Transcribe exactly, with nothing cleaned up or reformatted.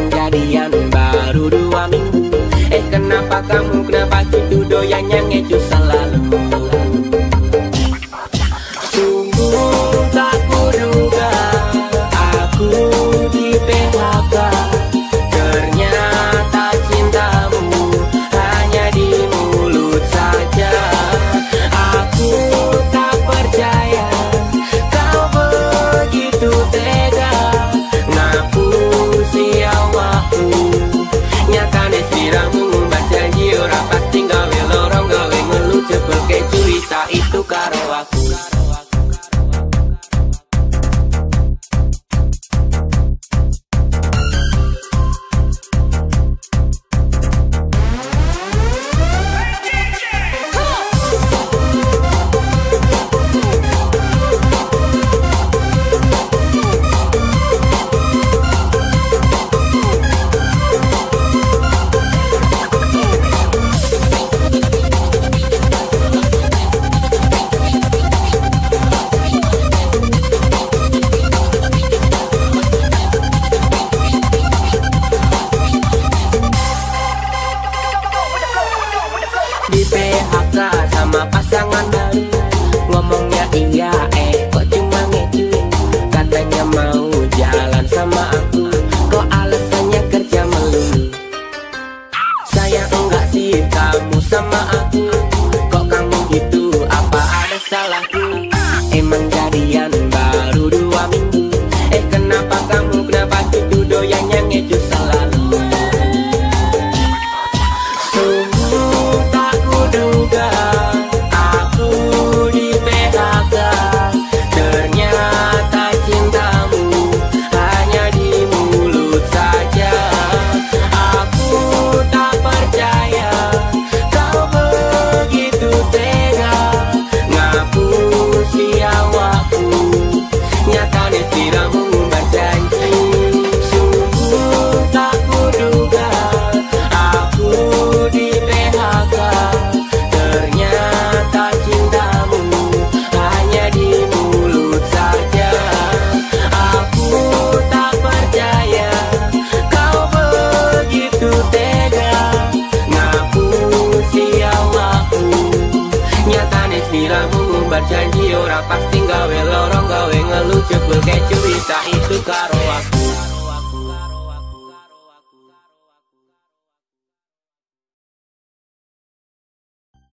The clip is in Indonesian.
Emang jadian baru dua minggu. Eh kenapa kamu, kenapa gitu doyannya ngecu selalu. Sungguh tak kuduga aku di P H K. Ternyata cintamu hanya di mulut saja. Aku tak percaya kau begitu tega. Ngapusi awakku, nyatane sliramu ngumbar janji ora pasti gawe lorong gawe ngeluh jebol ke cerita itu karo aku. Di P H K sama pasangan baru, ngomongnya iya eh kok cuma ngecuin. Katanya mau jalan sama aku, kok alasannya kerja melulu. Saya enggak sih kamu sama aku, kok kamu gitu apa ada salahku. Emang jadian baru dua minggu. Eh kenapa kamu, kenapa gitu doyannya ngecu selalu. Duga aku di P H K. Ternyata cintamu hanya di mulut saja. Aku tak percaya kau begitu tega. Ngapusi awakku, nyatane sliramu ngumbar janji. Sungguh tak kuduga aku di P H K. Ternyata cintamu hanya di mulut saja. Aku tak percaya kau begitu tega. Ngapusi awakku, nyatane sliramu ngumbar janji ora pasti gawe lorong gawe ngeluh jebul ke cerita itu karo aku.